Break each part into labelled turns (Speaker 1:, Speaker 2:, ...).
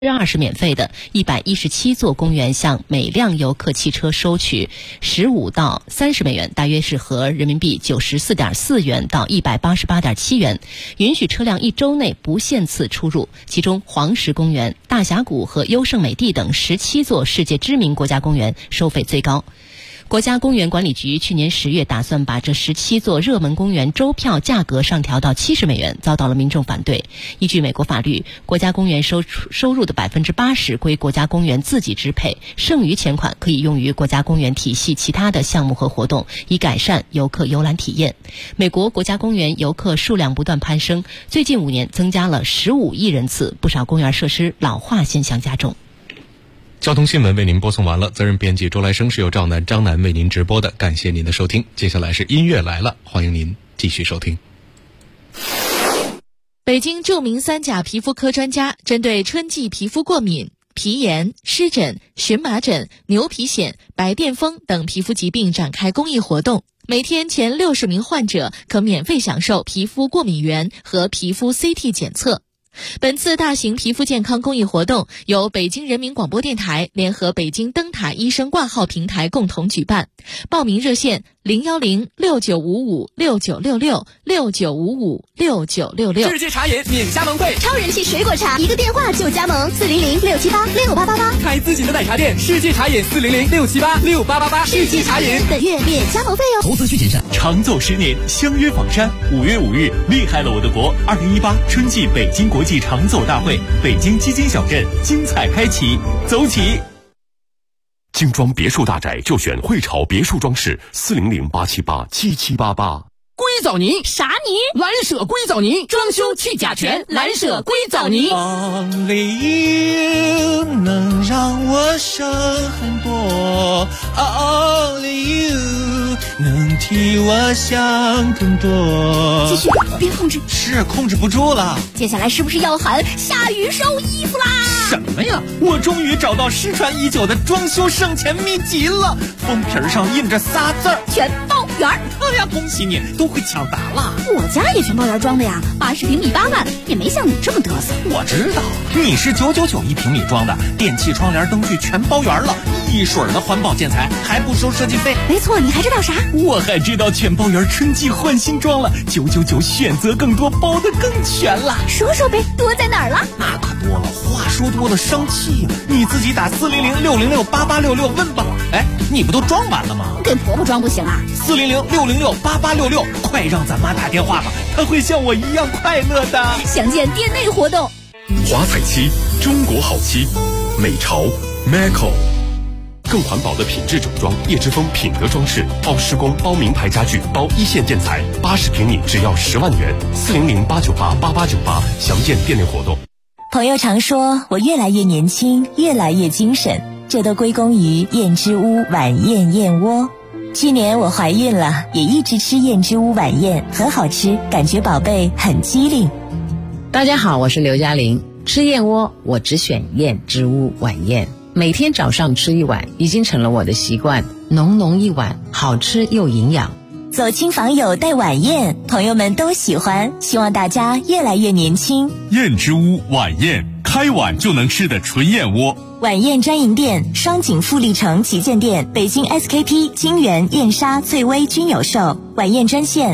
Speaker 1: 20%免费的117座公园向每辆游客汽车收取15到30美元，大约是合人民币94.4元到188.7元，允许车辆1周内不限次出入。其中黄石公园、大峡谷和优胜美地等17座世界知名国家公园收费最高。国家公园管理局去年10月打算把这17座热门公园周票价格上调到70美元，遭到了民众反对。依据美国法律，国家公园收入的80%归国家公园自己支配，剩余钱款可以用于国家公园体系其他的项目和活动，以改善游客游览体验。美国国家公园游客数量不断攀升，最近5年增加了15亿人次，不少公园设施老化现象加重。
Speaker 2: 交通新闻为您播送完了，责任编辑周来生，是由张楠为您直播的，感谢您的收听。接下来是音乐来了，欢迎您继续收听。
Speaker 3: 北京著名3甲皮肤科专家针对春季皮肤过敏、皮炎、湿疹、荨麻疹、牛皮癣、白癜风等皮肤疾病展开公益活动，每天前60名患者可免费享受皮肤过敏原和皮肤 CT 检测。本次大型皮肤健康公益活动由北京人民广播电台联合北京灯塔医生挂号平台共同举办，报名热线0106955696669556966。
Speaker 4: 世界茶饮免加盟会，
Speaker 5: 超人气水果茶，一个电话就加盟，400-678-6888。
Speaker 4: 开自己的奶茶店，世界茶饮400-678-6888。世界茶饮
Speaker 5: 本月免加盟费哦。
Speaker 6: 投资需谨慎。
Speaker 7: 长走10年，相约房山。5月5日，厉害了我的国2018春季北京国际长走大会，北京基金小镇精彩开启，走起！
Speaker 8: 精装别墅大宅就选汇潮别墅装饰，400-878-7788。
Speaker 4: 硅藻泥
Speaker 5: 啥泥？
Speaker 4: 蓝舍硅藻泥，装修去甲醛，蓝舍硅藻泥。
Speaker 6: Only you 能让我省很多 ，Only you 能替我想更多。
Speaker 5: 继续，别控制。
Speaker 6: 是控制不住了。
Speaker 5: 接下来是不是要喊下雨收衣服啦？
Speaker 6: 什么呀？我终于找到失传已久的装修省钱秘籍了，封皮上印着仨字儿：
Speaker 5: 全包圆。
Speaker 6: 哎呀，恭喜你，都会抢答了。
Speaker 5: 我家也全包圆装的呀，80平米8万，也没像你这么嘚瑟。
Speaker 6: 我知道，你是999一平米装的，电器、窗帘、灯具全包圆了，一水儿的环保建材，还不收设计费。
Speaker 5: 没错，你还知道啥？
Speaker 7: 我还知道全包圆春季换新装了，999选择更多，包得更全了。
Speaker 5: 说说呗，多在哪儿了？
Speaker 6: 那可多了，话说多了生气呀！你自己打400-606-8866问吧。哎，你不都装完了吗？
Speaker 5: 给婆婆装不行啊
Speaker 6: 400-606-8866，快让咱妈打电话吧，她会像我一样快乐的。
Speaker 5: 详见店内活动。
Speaker 8: 华彩漆，中国好漆，美潮 Maco。更环保的品质整装，叶之峰品德装饰，包施工、包名牌家具、包一线建材，80平米只要10万元，400-898-8898，详见店内活动。
Speaker 9: 朋友常说我越来越年轻，越来越精神，这都归功于燕之屋晚宴燕窝。去年我怀孕了，也一直吃燕之屋晚宴，很好吃，感觉宝贝很机灵。
Speaker 10: 大家好，我是刘嘉玲。吃燕窝我只选燕之屋晚宴，每天早上吃一碗，已经成了我的习惯，浓浓一碗，好吃又营养。
Speaker 9: 走亲访友带晚宴，朋友们都喜欢，希望大家越来越年轻。
Speaker 7: 燕之屋晚宴，开碗就能吃的纯燕窝。
Speaker 9: 晚宴专营店：双井富力城旗舰店、北京 SKP、金源、燕莎、最微均有售。晚宴专线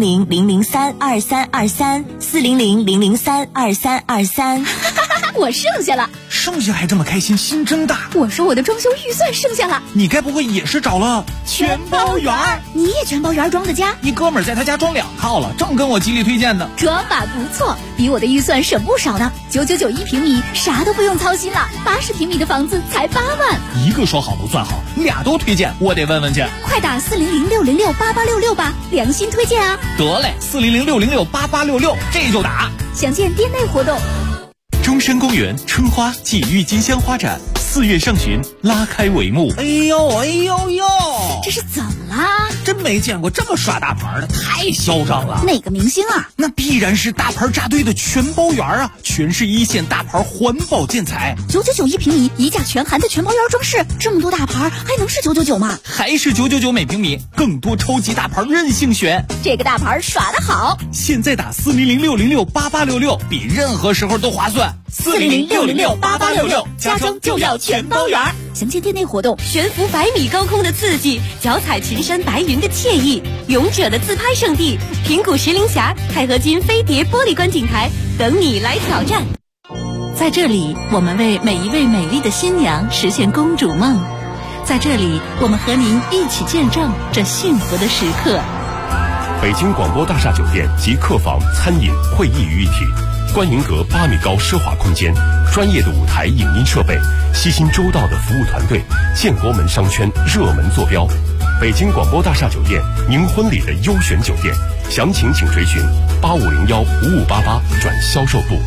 Speaker 9: 400-003-2323，400-003-2323。
Speaker 5: 我剩下了。
Speaker 6: 剩下还这么开心，心真大。
Speaker 5: 我说我的装修预算剩下了。
Speaker 6: 你该不会也是找了全包圆？
Speaker 5: 你也全包圆装的家？
Speaker 6: 一哥们儿在他家装2套了，正跟我极力推荐呢。
Speaker 5: 装法不错，比我的预算省不少呢。999一平米，啥都不用操心了。80平米的房子才8万。
Speaker 6: 一个说好不算好，俩都推荐，我得问问去。
Speaker 5: 快打400-606-8866吧，良心推荐啊！
Speaker 6: 得嘞，400-606-8866，这就打。
Speaker 5: 详见店内活动。
Speaker 7: 中山公园春花暨郁金香花展4月上旬拉开帷幕。
Speaker 6: 哎呦哎呦呦，
Speaker 5: 这是怎么啦？
Speaker 6: 真没见过这么耍大牌的，太嚣张了。
Speaker 5: 哪个明星啊？
Speaker 6: 那必然是大牌扎堆的全包圆啊，全是一线大牌环保建材。
Speaker 5: 999一平米，一价全含的全包圆装饰，这么多大牌还能是999吗？
Speaker 6: 还是999每平米，更多超级大牌任性选。
Speaker 5: 这个大牌耍得好，
Speaker 6: 现在打400-606-8866，比任何时候都划算。
Speaker 4: 400-606-8866，家装就要全包圆。
Speaker 5: 详见店内活动。
Speaker 11: 悬浮100米高空的刺激，脚踩群山白云的惬意，勇者的自拍圣地平谷石林峡钛合金飞碟玻璃观景台等你来挑战。
Speaker 3: 在这里，我们为每一位美丽的新娘实现公主梦。在这里，我们和您一起见证这幸福的时刻。
Speaker 8: 北京广播大厦酒店集客房、餐饮、会议于一体，观云阁8米高奢华空间，专业的舞台影音设备，悉心周到的服务团队，建国门商圈热门坐标。北京广播大厦酒店，您婚礼的优选酒店，详情请垂询8501-5588转销售部。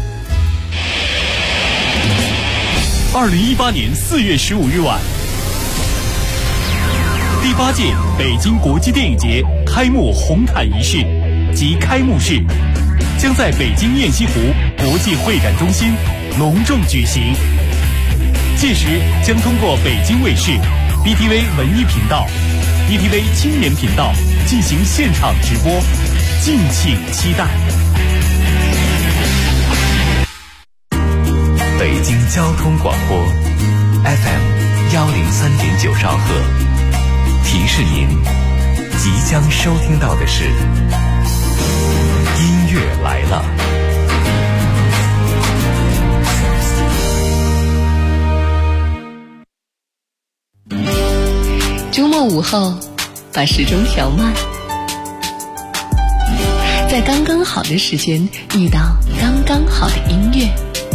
Speaker 7: 2018年4月15日晚，第8届北京国际电影节开幕红毯仪式及开幕式将在北京雁西湖国际会展中心隆重举行。届时将通过北京卫视、BTV 文艺频道、BTV 青年频道进行现场直播，敬请期待。
Speaker 12: 北京交通广播 FM103.9兆赫，提示您即将收听到的是音乐来了。
Speaker 13: 周末午后，把时钟调慢，在刚刚好的时间遇到刚刚好的音乐，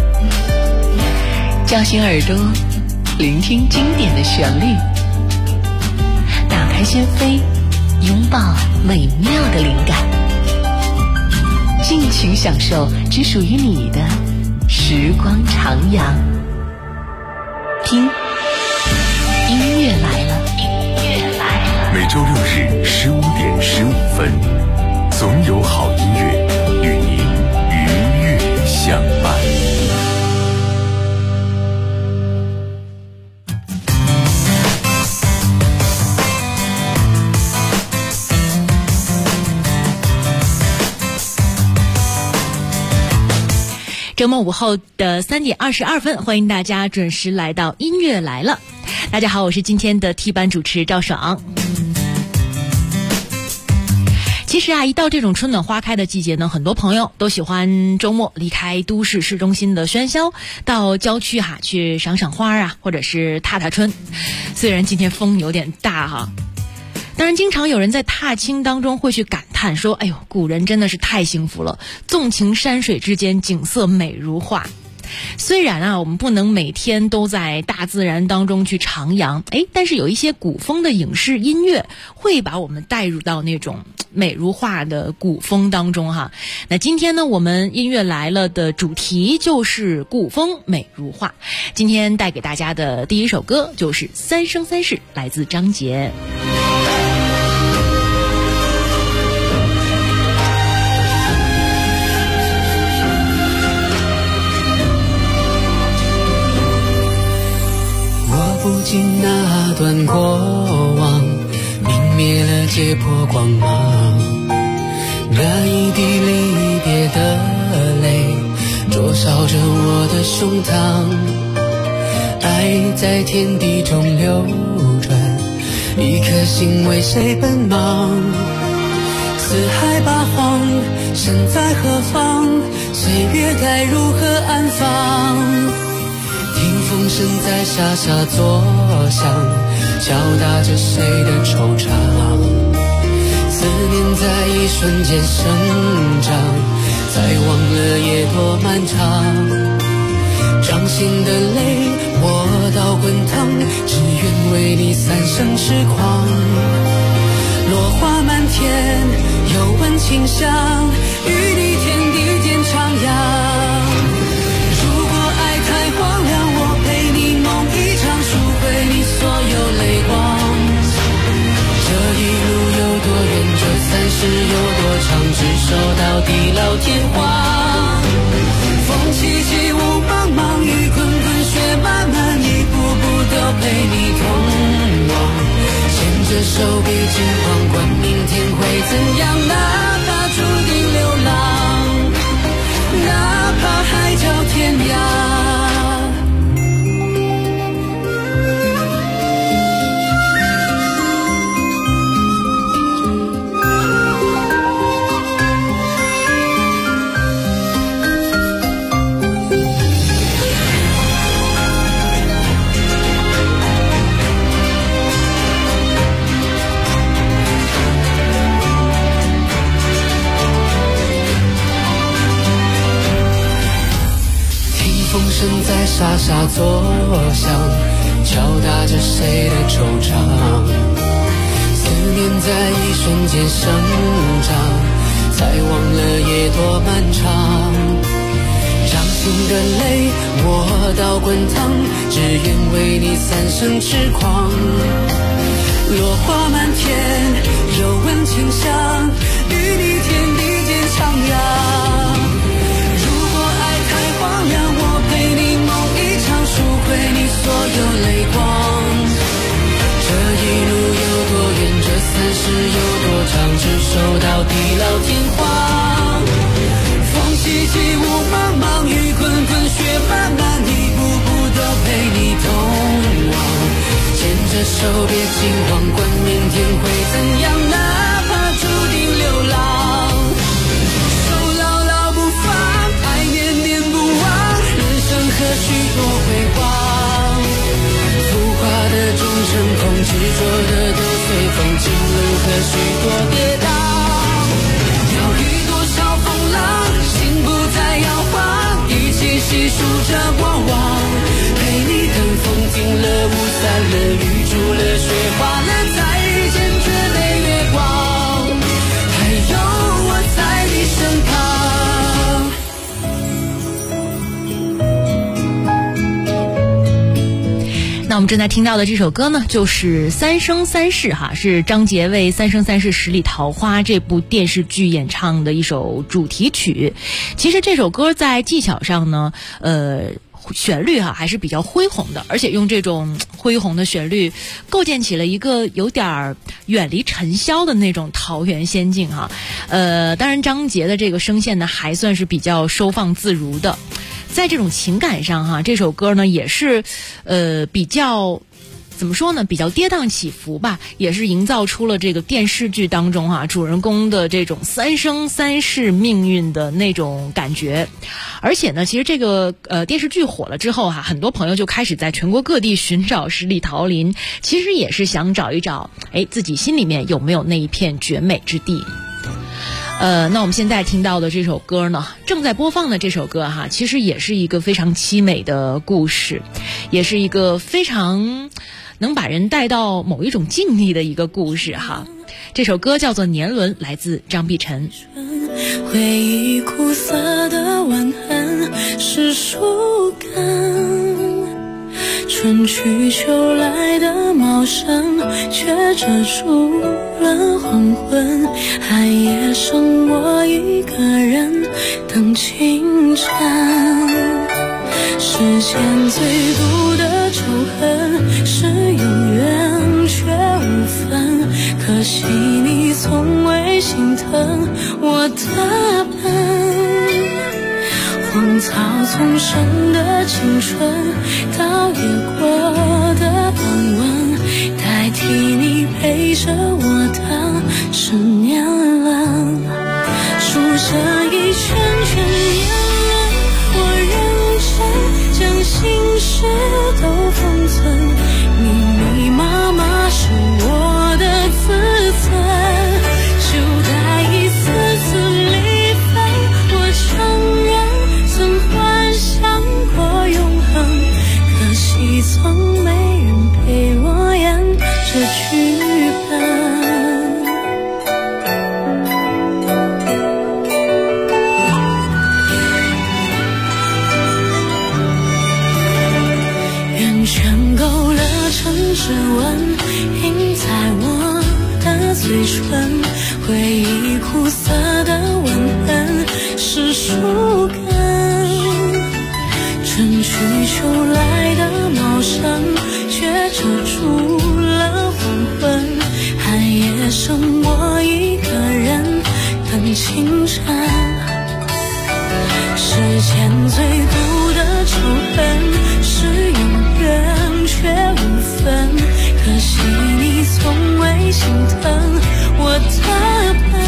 Speaker 13: 叫醒耳朵，聆听经典的旋律，打开心扉，拥抱美妙的灵感，尽情享受只属于你的时光徜徉。听，音乐来了，音乐来了。
Speaker 8: 每周6日15点15分，总有好音乐与您愉悦相伴。
Speaker 3: 周末午后的3点22分，欢迎大家准时来到音乐来了。大家好，我是今天的替班主持赵爽。其实啊，一到这种春暖花开的季节呢，很多朋友都喜欢周末离开都市市中心的喧嚣，到郊区去赏赏花啊，或者是踏踏春。虽然今天风有点大哈，当然经常有人在踏青当中会去感叹说，哎呦，古人真的是太幸福了，纵情山水之间，景色美如画。虽然啊，我们不能每天都在大自然当中去徜徉，但是有一些古风的影视音乐会把我们带入到那种美如画的古风当中哈。那今天呢，我们音乐来了的主题就是古风美如画。今天带给大家的第一首歌就是《三生三世》，来自张杰。
Speaker 14: 不禁那段过往，泯灭了结魄光芒。那一滴离别的泪，灼烧着我的胸膛。爱在天地中流转，一颗心为谁奔忙？四海八荒，身在何方？岁月该如何安放？听风声在沙沙作响，敲打着谁的惆怅。思念在一瞬间生长，再忘了也多漫长。掌心的泪我到滚烫，只愿为你三生痴狂。落花满天，又闻清香，与你天地间徜徉。太荒凉，我陪你梦一场，赎回你所有泪光。这一路有多远，这30有多长，执手到地老天荒。风起起，雾茫茫，雨滚滚，雪漫漫，一步步都陪你同往。牵着手彼此狂，管明天会怎样，哪怕注定流浪，哪怕海角天涯。 沙作响，敲打着谁的惆怅。思念在一瞬间生长，才忘了夜多漫长。掌心的泪我倒滚烫，只愿为你三生痴狂。落花满天，柔吻清香，与你天地间徜徉。如果爱太荒凉，我陪你梦一场，赎回你所有泪光。这一路有多远，这30有多长，执手到地老天荒。风起起雾茫茫，雨滚滚雪漫漫，一步步都陪你同往。牵着手别惊慌，管明天会怎样，哪怕注定流浪。手牢牢不放，爱念念不忘，人生何须多辉煌。浮华的终成空，执着的都随风，经路何须多跌宕。要遇多少风浪，心不再摇晃，一起细数着过往。陪你等风停了，雾散了，雨住了，雪化了，再遇见绝美月光，还有我在你身
Speaker 1: 旁。那我们正在听到的这首歌呢，就是《三生三世》哈，是张杰为《三生三世十里桃花》这部电视剧演唱的一首主题曲。其实这首歌在技巧上呢，旋律还是比较恢宏的，而且用这种恢宏的旋律构建起了一个有点远离尘嚣的那种桃源仙境哈。当然张杰的这个声线呢还算是比较收放自如的，在这种情感上哈，这首歌呢也是比较怎么说呢，比较跌宕起伏吧，也是营造出了这个电视剧当中主人公的这种三生三世命运的那种感觉。而且呢，其实这个电视剧火了之后很多朋友就开始在全国各地寻找十里桃林，其实也是想找一找自己心里面有没有那一片绝美之地。那我们现在听到的这首歌呢，正在播放的这首歌其实也是一个非常凄美的故事，也是一个非常能把人带到某一种境地的一个故事哈。这首歌叫做《年轮》，来自张碧晨。
Speaker 15: 回忆苦涩的吻痕是树根，春去秋来的茂盛却遮住了黄昏，寒夜剩我一个人等清晨。世间最毒的仇恨是有缘却无分，可惜你从未心疼我的笨。荒草丛生的青春，倒也过的安稳，代替你陪着我的是年轮。数着一圈圈年轮，我认真将心事都封存，密密麻麻是我的自尊，就带一丝丝离分。我承认曾幻想过永恒，可惜从没人陪我演这剧本。圈勾了城指纹，印在我的嘴唇，回忆苦涩的吻痕是树根，春去秋来的茂盛却遮住了黄昏，寒夜剩我一个人等清晨。世间最毒的仇恨是有缘却无分，可惜你从未心疼我的笨。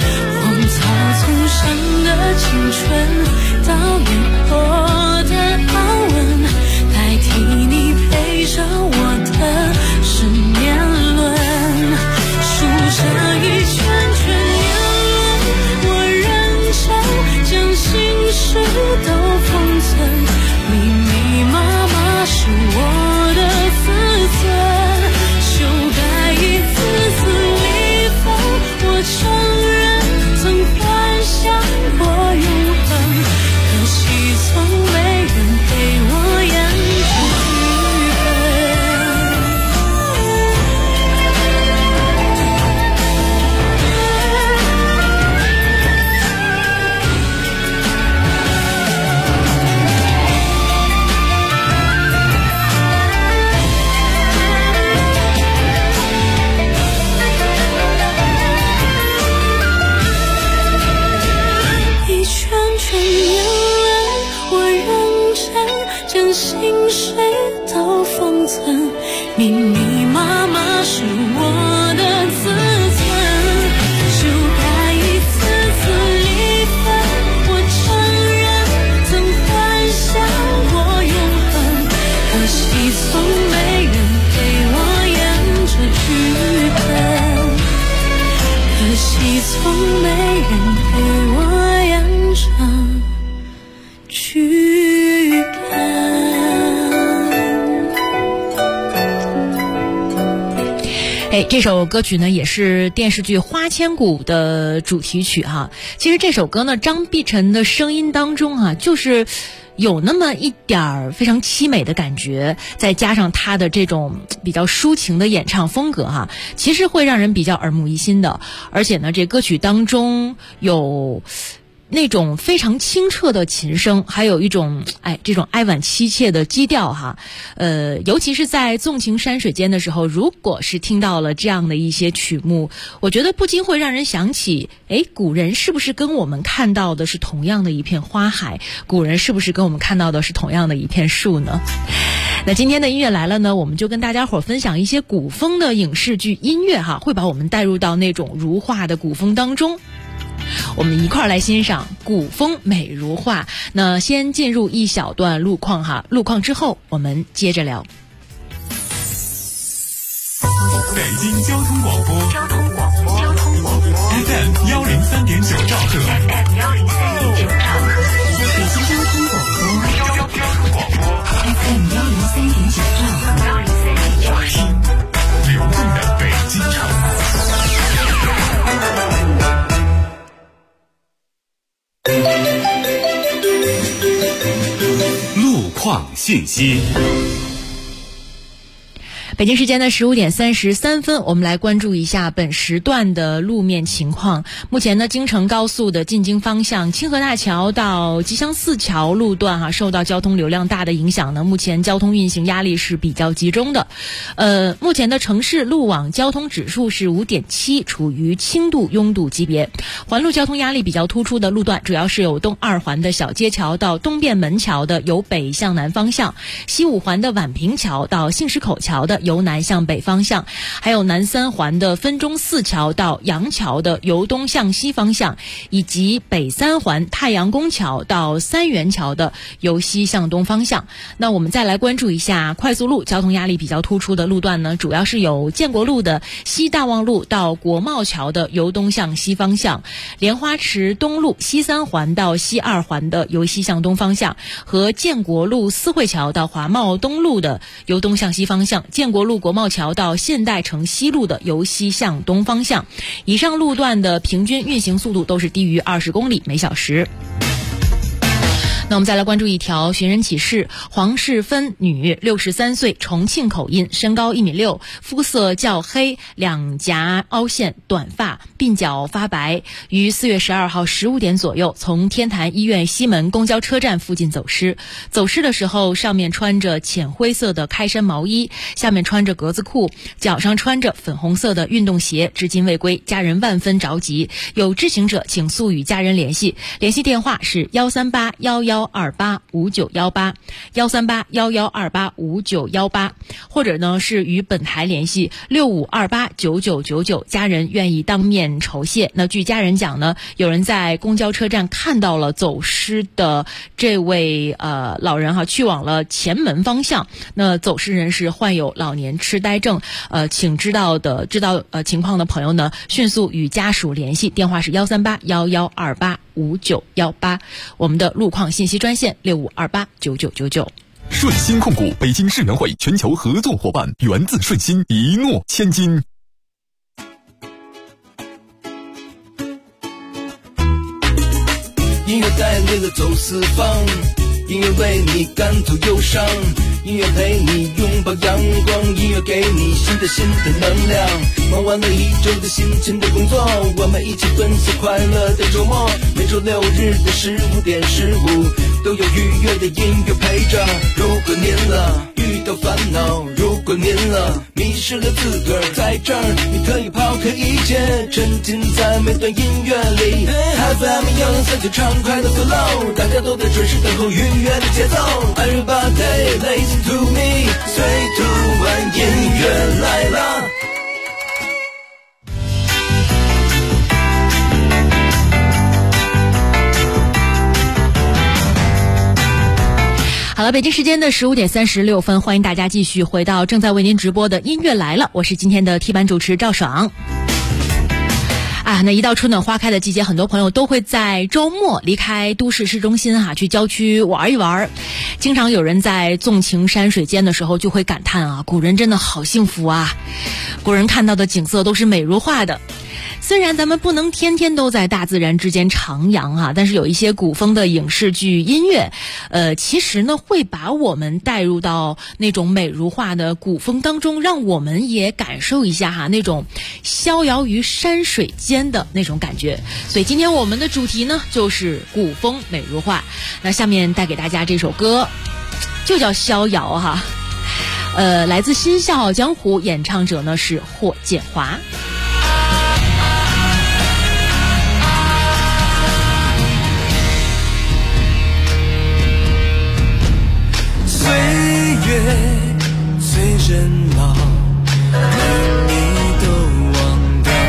Speaker 15: 荒草丛生的青春，倒也过的密密麻麻是我的自尊，修改一次次一分，我承认曾幻想过永恒，可惜从没人陪我演这剧本，可惜从没人陪我演这剧本。
Speaker 3: 这首歌曲呢也是电视剧《花千骨》的主题曲哈。其实这首歌呢，张碧晨的声音当中啊，就是有那么一点儿非常凄美的感觉，再加上他的这种比较抒情的演唱风格哈，其实会让人比较耳目一新的。而且呢，这歌曲当中有那种非常清澈的琴声，还有一种这种哀婉凄切的基调哈。尤其是在纵情山水间的时候，如果是听到了这样的一些曲目，我觉得不禁会让人想起，古人是不是跟我们看到的是同样的一片花海？古人是不是跟我们看到的是同样的一片树呢？那今天的音乐来了呢，我们就跟大家伙分享一些古风的影视剧音乐哈，会把我们带入到那种如画的古风当中。我们一块儿来欣赏古风美如画。那先进入一小段路况哈，路况之后我们接着聊。
Speaker 7: 北京交通广播FM 103.9兆赫，
Speaker 13: FM 103.9兆赫，北京交通广播 FM 103.9兆赫，
Speaker 7: 流动的北京城。
Speaker 8: 路况信息。
Speaker 3: 北京时间的15点33分，我们来关注一下本时段的路面情况。目前呢，京承高速的进京方向清河大桥到吉祥寺桥路段受到交通流量大的影响呢，目前交通运行压力是比较集中的。目前的城市路网交通指数是 5.7， 处于轻度拥堵级别。环路交通压力比较突出的路段主要是有东二环的小街桥到东便门桥的由北向南方向，西五环的宛平桥到信石口桥的由南向北方向，还有南三环的分钟寺桥到杨桥的由东向西方向，以及北三环太阳宫桥到三元桥的由西向东方向。那我们再来关注一下快速路交通压力比较突出的路段呢，主要是有建国路的西大望路到国贸桥的由东向西方向，莲花池东路西三环到西二环的由西向东方向，和建国路思汇桥到华贸东路的由东向西方向，建国路国贸桥到现代城西路的由西向东方向。以上路段的平均运行速度都是低于20公里每小时。那我们再来关注一条寻人启事，黄世芬女，63岁，重庆口音，身高1.6米，肤色较黑，两颊凹陷，短发，鬓角发白，于4月12号15点左右从天坛医院西门公交车站附近走失。走失的时候，上面穿着浅灰色的开衫毛衣，下面穿着格子裤，脚上穿着粉红色的运动鞋，至今未归，家人万分着急，有知情者请速与家人联系，联系电话是13811285918 13811285918，或者呢是与本台联系65289999，家人愿意当面酬谢。那据家人讲呢，有人在公交车站看到了走失的这位老人去往了前门方向。那走失人是患有老年痴呆症，请知道情况的朋友呢，迅速与家属联系，电话是13811285918，我们的路况信息专线65289999。
Speaker 16: 顺鑫控股北京世园会全球合作伙伴，源自顺鑫，一诺千金。
Speaker 17: 音乐带领了走四方，音乐为你感透忧伤，音乐陪你拥抱阳光，音乐给你新的能量。忙完了一周的辛勤的工作，我们一起分享快乐的周末。每周六日的15点15，都有愉悦的音乐陪着。如果您遇到烦恼，如果您迷失了自个儿，在这儿你可以抛开一切，沉浸在每段音乐里。FM 103畅快的 flow， 大家都在准时等候愉悦的节奏。Everybody listen to me， 最突然音乐。
Speaker 1: 好了，北京时间的15点36分，欢迎大家继续回到正在为您直播的音乐来了，我是今天的替班主持赵爽。那一到春暖花开的季节，很多朋友都会在周末离开都市市中心去郊区玩一玩。经常有人在纵情山水间的时候就会感叹古人真的好幸福啊，古人看到的景色都是美如画的。虽然咱们不能天天都在大自然之间徜徉但是有一些古风的影视剧、音乐，其实呢会把我们带入到那种美如画的古风当中，让我们也感受一下那种逍遥于山水间的那种感觉。所以今天我们的主题呢就是古风美如画。那下面带给大家这首歌就叫逍遥来自新笑傲江湖，演唱者呢是霍建华。
Speaker 17: 岁月催人老，你都忘掉。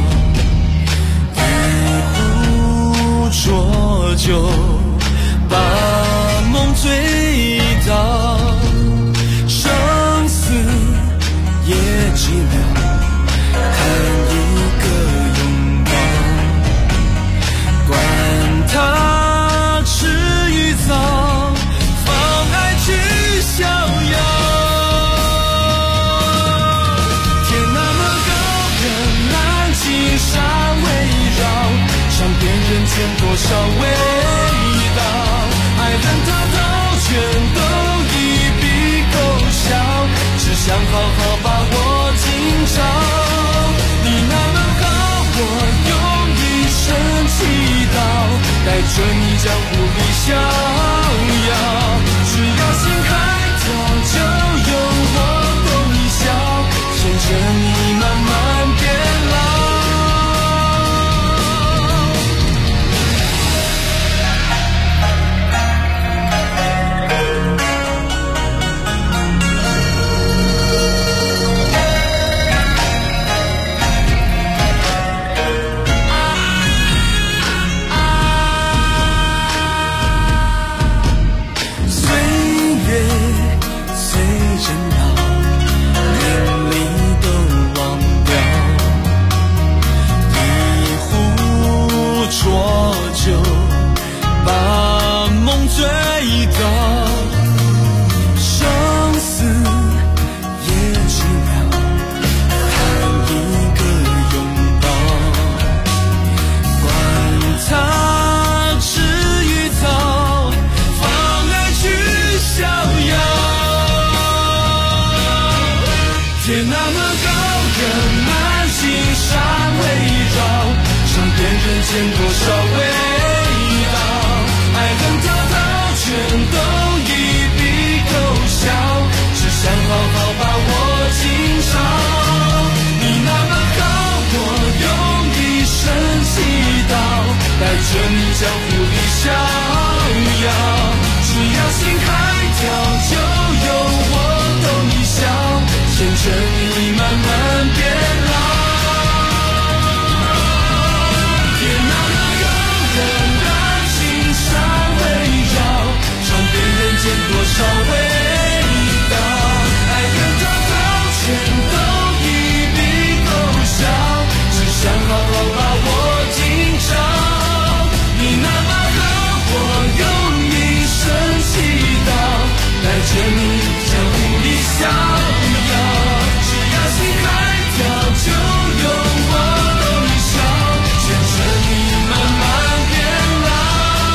Speaker 17: 一壶浊酒，把梦醉倒。生死也寂寥，看一个拥抱。管他迟与早，逍遥。天那么高，人南青山围绕，尝遍人间多少味道。爱恨滔滔，全都一笔勾销，只想好好把握今朝。你那么好，我用一生祈祷，带着你江湖里逍遥。只要心开就有我懂你笑，牵着你慢慢变老。见多少味道，爱恨滔滔，全都一笔勾销，只想好好把握今朝。你那么好，我用一生祈祷，带着你江湖里逍遥。只要心开跳，就有我懂你笑，牵着你慢慢变老。见多少味道，爱恨滔滔，全都一笔勾销，只想好好把握今朝。你那么好，我用一生祈祷，带着你江湖里逍遥。只要心开跳，就有我懂你笑，牵着你慢慢变老。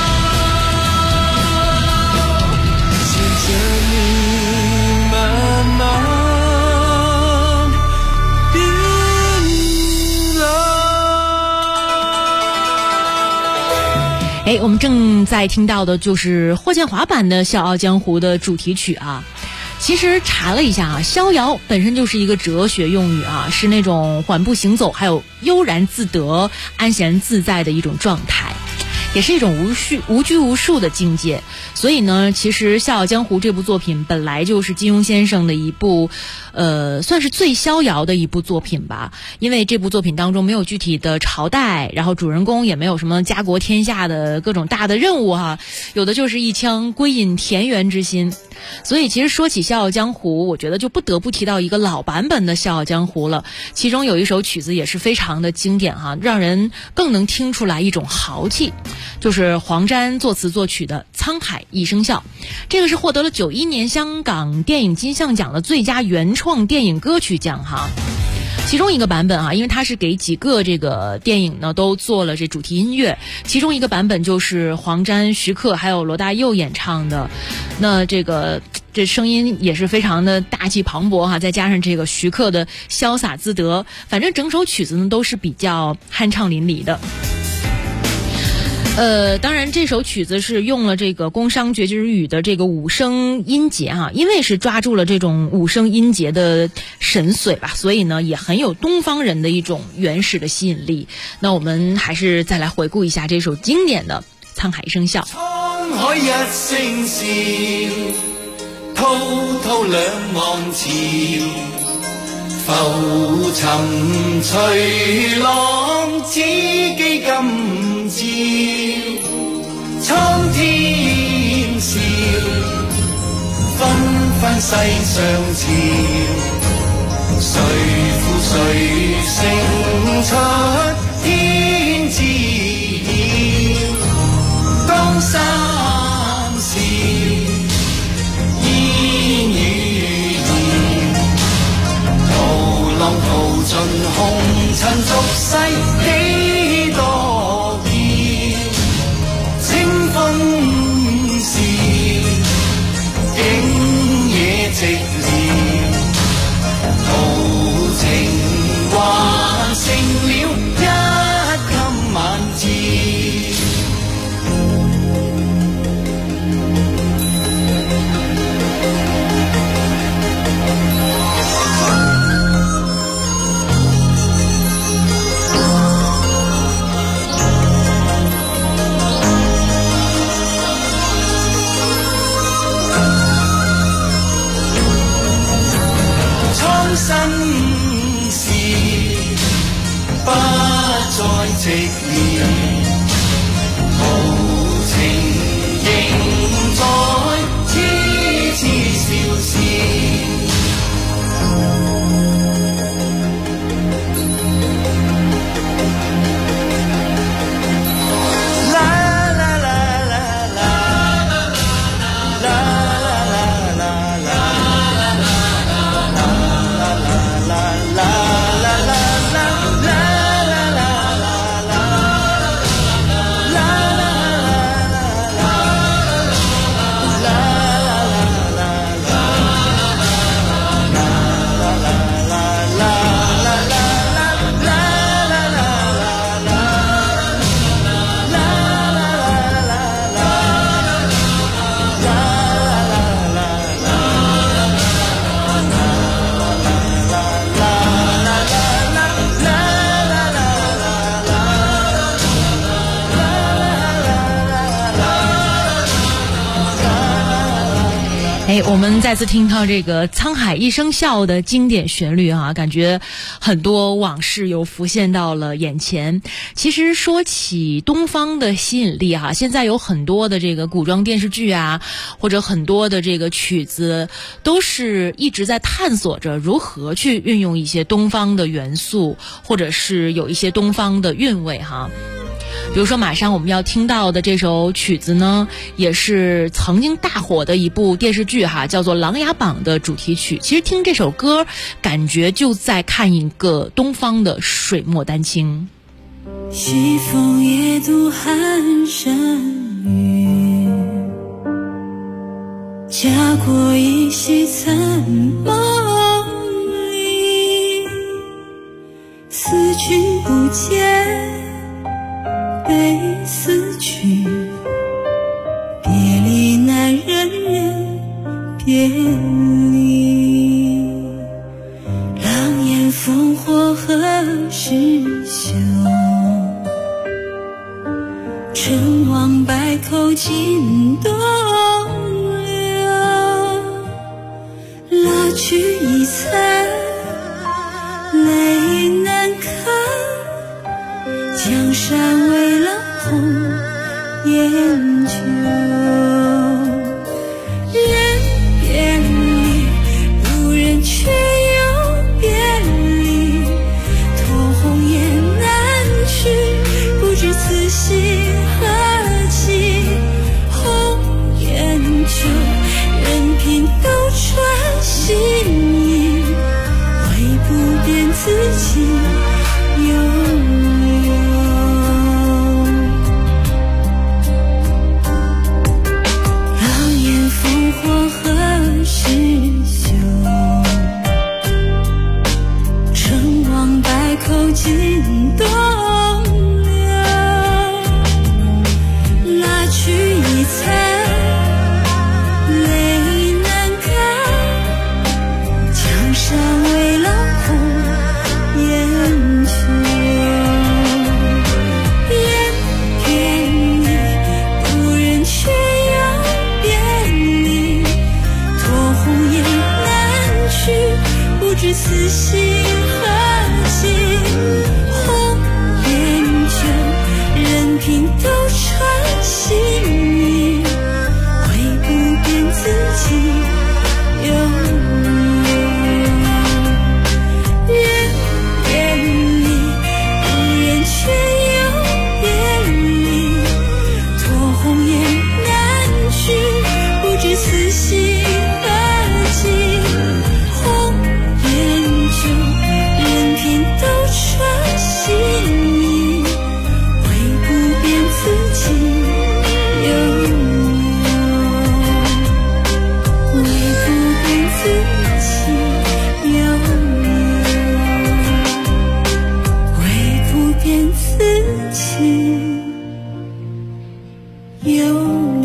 Speaker 17: 着你慢慢变
Speaker 1: 老。我们正在听到的就是霍建华版的《笑傲江湖》的主题曲其实查了一下逍遥本身就是一个哲学用语是那种缓步行走，还有悠然自得、安闲自在的一种状态。
Speaker 18: 也是一种无拘无束的境界。所以呢，其实《笑傲江湖》这部作品本来就是金庸先生的一部算是最逍遥的一部作品吧，因为这部作品当中没有具体的朝代，然后主人公也没有什么家国天下的各种大的任务哈，有的就是一腔归隐田园之心。所以其实说起《笑傲江湖》，我觉得就不得不提到一个老版本的《笑傲江湖》了，其中有一首曲子也是非常的经典哈，让人更能听出来一种豪气，就是黄沾作词作曲的《沧海一声笑》，这个是获得了91年香港电影金像奖的最佳原创电影歌曲奖哈。其中一个版本啊，因为它是给几个这个电影呢都做了这主题音乐，其中一个版本就是黄沾、徐克还有罗大佑演唱的，那这声音也是非常的大气磅礴哈，再加上这个徐克的潇洒自得，反正整首曲子呢都是比较酣畅淋漓的。当然这首曲子是用了这个宫商角徵羽的这个五声音节哈，因为是抓住了这种五声音节的神髓吧，所以呢也很有东方人的一种原始的吸引力。那我们还是再来回顾一下这首经典的《沧海一声笑》。
Speaker 17: 沧海一聲笑，滔滔兩岸潮，浮沉隨浪，只記今朝。蒼天笑，紛紛世上潮，誰負誰勝出天知曉。江山笑，煙雨遙，濤浪淘盡紅塵俗世幾多變，清風笑，景野寂寥，豪情還剩了一襟晚照。身事不再寂寥，豪情仍在痴痴笑笑。
Speaker 18: 我们再次听到这个沧海一声笑的经典旋律啊，感觉很多往事又浮现到了眼前。其实说起东方的吸引力哈，现在有很多的这个古装电视剧啊，或者很多的这个曲子，都是一直在探索着如何去运用一些东方的元素，或者是有一些东方的韵味哈。比如说马上我们要听到的这首曲子呢，也是曾经大火的一部电视剧哈，叫做《琅琊榜》的主题曲。其实听这首歌，感觉就在看一个东方的水墨丹青。
Speaker 15: 西风夜渡寒山雨，家国依稀残梦里，思君不见悲思曲，别离难忍人别离，狼烟烽火何时休，尘去一餐，泪难干，江山为了红颜酒。人别离，无人却又别离，托红颜难去，不知此心何寄。红颜酒，任凭斗转星移，唯不变自己拥有。狼烟烽火何时休？成王败寇尽东流。拉去一餐，泪难干，江山为了红颜酒。人别离，无人却又别离，托红颜难去，不知此心何寄。红颜酒，任凭斗转星移，唯不变自己拥有。人别离，无人却又别离，托红颜难去，不知此心何寄。红颜酒，任凭斗转星移，唯不变自己拥有，唯不变自己拥有，唯不变自己拥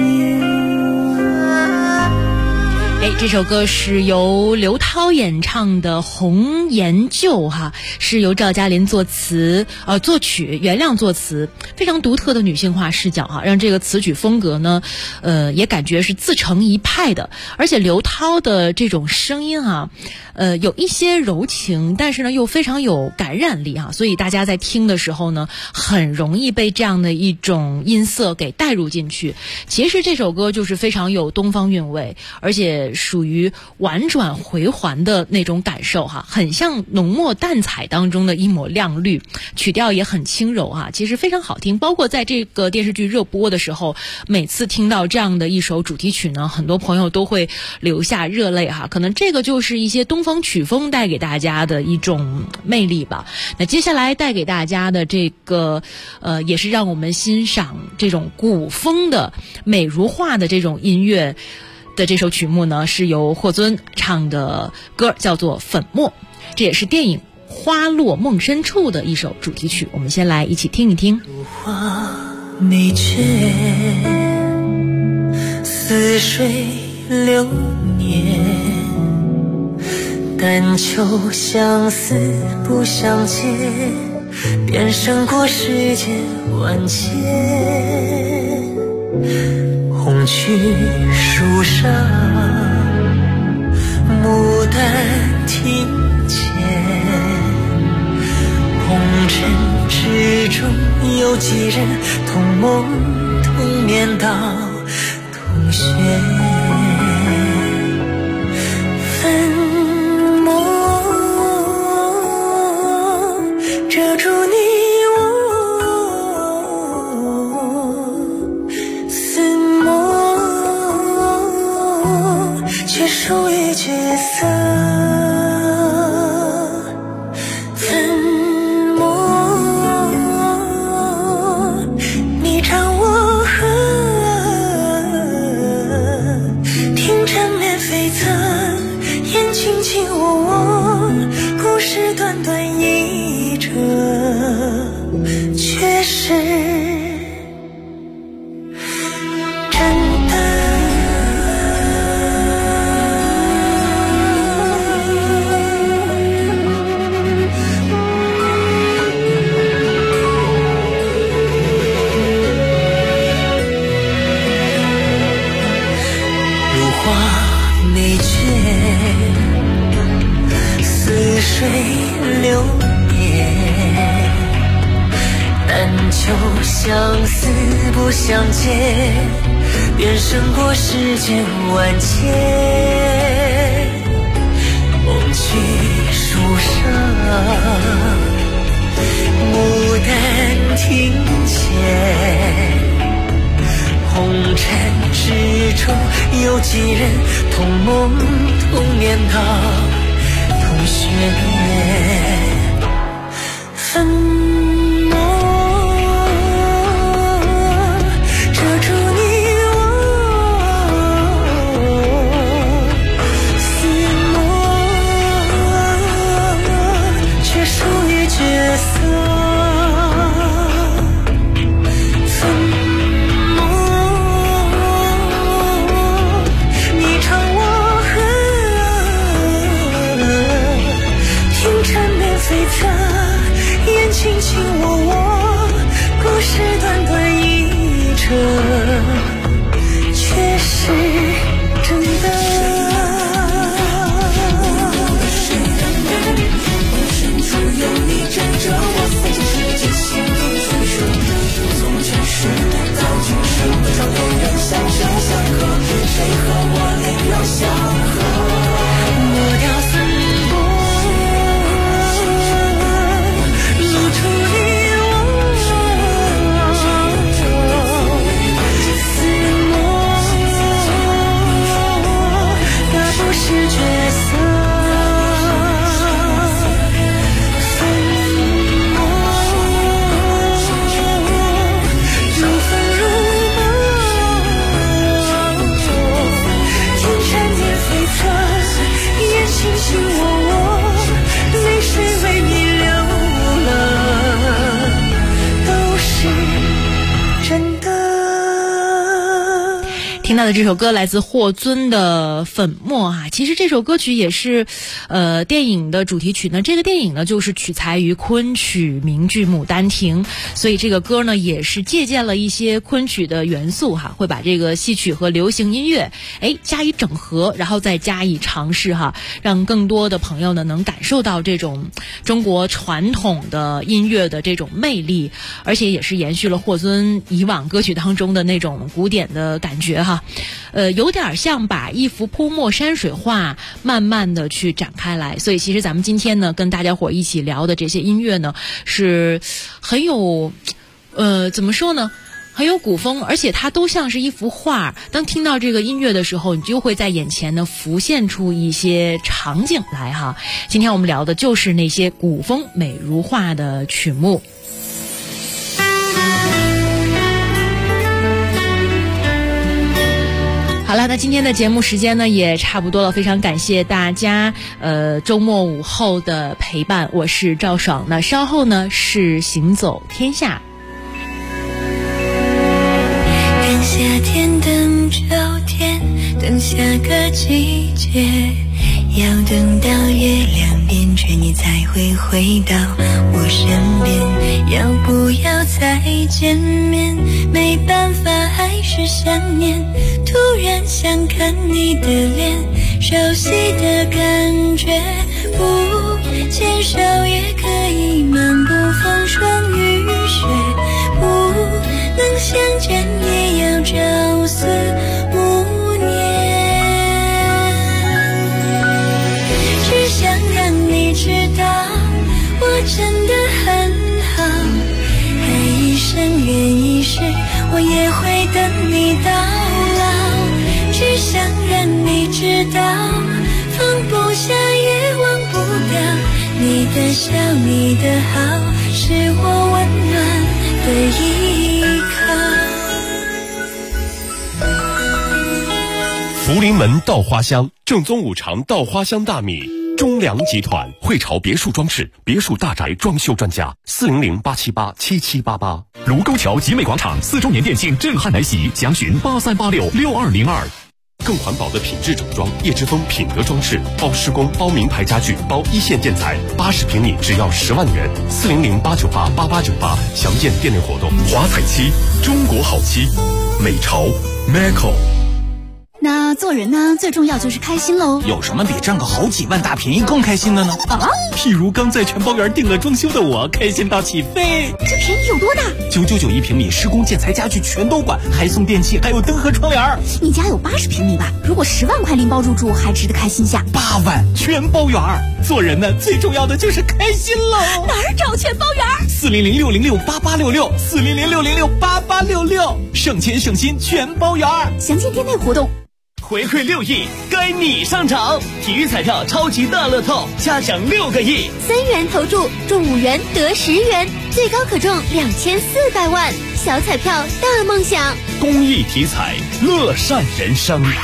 Speaker 18: 这首歌是由刘涛演唱的《红颜旧》哈，是由赵嘉林作曲，袁亮作词，非常独特的女性化视角哈，让这个词曲风格呢，也感觉是自成一派的。而且刘涛的这种声音哈，有一些柔情，但是呢又非常有感染力哈，所以大家在听的时候呢，很容易被这样的一种音色给带入进去。其实这首歌就是非常有东方韵味，而且属于婉转回环的那种感受哈，很像浓墨淡彩当中的一抹亮绿，曲调也很轻柔哈，其实非常好听。包括在这个电视剧热播的时候，每次听到这样的一首主题曲呢，很多朋友都会流下热泪哈。可能这个就是一些东方曲风带给大家的一种魅力吧。那接下来带给大家的这个也是让我们欣赏这种古风的美如画的这种音乐的这首曲目呢，是由霍尊唱的歌，叫做《粉墨》，这也是电影《花落梦深处》的一首主题曲。我们先来一起听一听。
Speaker 15: 如花美眷，似水流年，但求相思不相见，便胜过世间万千。红去树上，牡丹庭前，红尘之中有几人同梦同眠到同穴。粉墨遮住你属于角色，粉墨你唱我和，听缠绵悱恻，眼睛轻我，故事短短一折，却是
Speaker 14: 内卷，似水流年，但求相思不相见，便胜过世间万千。梦去树上，牡丹庭前，红尘之中有几人同梦同年到同学，分梦遮住你我，似梦却疏于角色。卿卿我，故事短短一折，却是真的。深处有你站着我，费尽世界心中取舍。从前世到今生，多少有人相生相克，谁和我灵肉相合？抹掉分
Speaker 18: 听到的这首歌来自霍尊的《粉末》啊，其实这首歌曲也是，电影的主题曲呢。这个电影呢就是取材于昆曲名剧《牡丹亭》，所以这个歌呢也是借鉴了一些昆曲的元素哈，会把这个戏曲和流行音乐加以整合，然后再加以尝试哈，让更多的朋友呢能感受到这种中国传统的音乐的这种魅力，而且也是延续了霍尊以往歌曲当中的那种古典的感觉哈。有点像把一幅泼墨山水画慢慢的去展开来，所以其实咱们今天呢跟大家伙一起聊的这些音乐呢是很有怎么说呢，很有古风，而且它都像是一幅画。当听到这个音乐的时候，你就会在眼前呢浮现出一些场景来哈。今天我们聊的就是那些古风美如画的曲目。好了，那今天的节目时间呢也差不多了，非常感谢大家周末午后的陪伴，我是赵爽。那稍后呢是行走天下。
Speaker 15: 等夏天，等秋天，等下个季节，要等到月亮变圆，你才会回到我身边。要不要再见面？没办法，还是想念。突然想看你的脸，熟悉的感觉，不牵手也可以漫步风霜雨雪，不能相见也要朝思暮念。只想让你知道我真的很好，爱一生愿一世，我也会等你到老。只想让你知道，放不下也忘不掉，你的笑你的好，是我温暖的依靠。
Speaker 8: 福临门稻花香，正宗五常稻花香大米。中粮集团汇潮别墅装饰别墅大宅装修专家，400-878-7788。
Speaker 16: 卢沟桥集美广场4周年店庆震撼来袭，详询83866202。
Speaker 8: 更环保的品质整装，叶之峰品德装饰，包施工、包名牌家具、包一线建材，80平米只要10万元，400-898-8898，详见店内活动。
Speaker 16: 华彩漆，中国好漆，美潮 Macco。
Speaker 5: 那做人呢，最重要就是开心喽。
Speaker 6: 有什么比占个好几万大便宜更开心的呢？
Speaker 5: 啊，
Speaker 6: 譬如刚在全包园订了装修的我，开心到起飞。
Speaker 5: 这便宜有多大
Speaker 6: ？999平米，施工建材家具全都管，还送电器，还有灯和窗帘。
Speaker 5: 你家有80平米吧？如果10万块拎包入住，还值得开心下。
Speaker 6: 8万全包园，做人呢，最重要的就是开心喽。
Speaker 5: 哪儿找全包园
Speaker 6: ？400-606-8866，400-606-8866，省钱省心全包园。
Speaker 5: 详见店内活动。
Speaker 19: 回馈6亿，该你上场！体育彩票超级大乐透，加奖6个亿
Speaker 11: ，3元投注，中5元得10元，最高可中2400万。小彩票大梦想，
Speaker 19: 公益体彩，乐善人生。
Speaker 6: 噔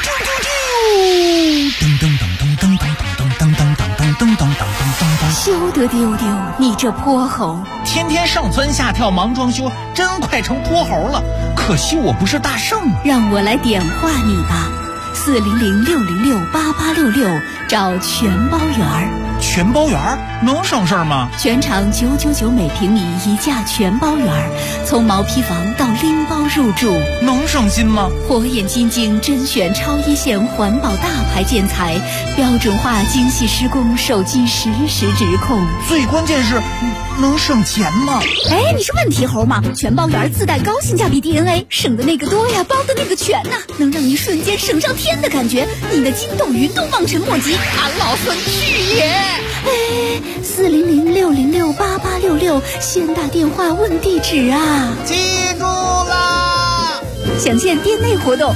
Speaker 6: 噔噔噔噔噔噔噔噔噔噔噔噔噔，
Speaker 5: 休得丢丢，你这泼猴！
Speaker 6: 天天上蹿下跳忙装修，真快成泼猴了。可惜我不是大圣啊！
Speaker 5: 让我来点化你吧。400-606-8866，找全包园。
Speaker 6: 全包园能省事儿吗？
Speaker 5: 全场999每平米一价全包园，从毛坯房到拎包入住，
Speaker 6: 能省心吗？
Speaker 5: 火眼金睛甄选超一线环保大牌建材，标准化精细施工，手机实时直控。
Speaker 6: 最关键是能省钱吗？
Speaker 5: 哎，你是问题猴吗？全包园自带高性价比 DNA， 省的那个多呀，包的那个全呐，能让你瞬间省上天的感觉，你的筋斗云都望尘莫及。俺老孙去也！哎，400-606-8866，先打电话问地址啊！
Speaker 6: 记住啦！
Speaker 5: 详见店内活动。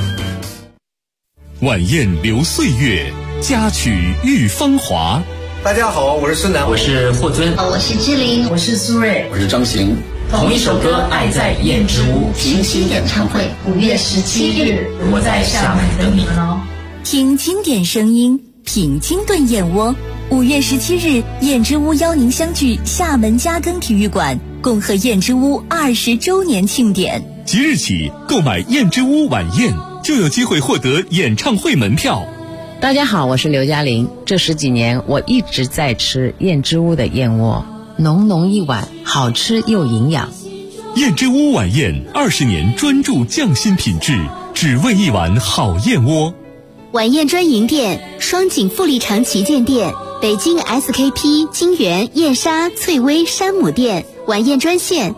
Speaker 7: 晚宴留岁月，佳曲遇芳华。
Speaker 20: 大家好，我是孙楠，
Speaker 21: 我是霍尊，
Speaker 22: 我是志玲，
Speaker 23: 我是苏芮，
Speaker 24: 我是张行。
Speaker 22: 同一首歌《爱在燕之屋》平期演唱会5月17日，我在厦门等你们哦。
Speaker 9: 听经典声音，品清炖燕窝。5月17日，燕之屋邀您相聚厦门嘉庚体育馆，恭贺燕之屋20周年庆典。
Speaker 7: 即日起购买燕之屋晚宴，就有机会获得演唱会门票。
Speaker 10: 大家好，我是刘嘉玲。这10几年，我一直在吃燕之屋的燕窝，浓浓一碗，好吃又营养。
Speaker 7: 燕之屋晚宴20年专注匠心品质，只为一碗好燕窝。
Speaker 11: 晚宴专营店：双井富力城旗舰店、北京 SKP 金源燕莎翠微山姆店。晚宴专线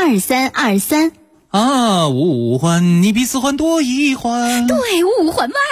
Speaker 11: ：400-003-2323，400-003-2323。
Speaker 6: 啊，5环你比4环多1环。
Speaker 5: 对，5环外。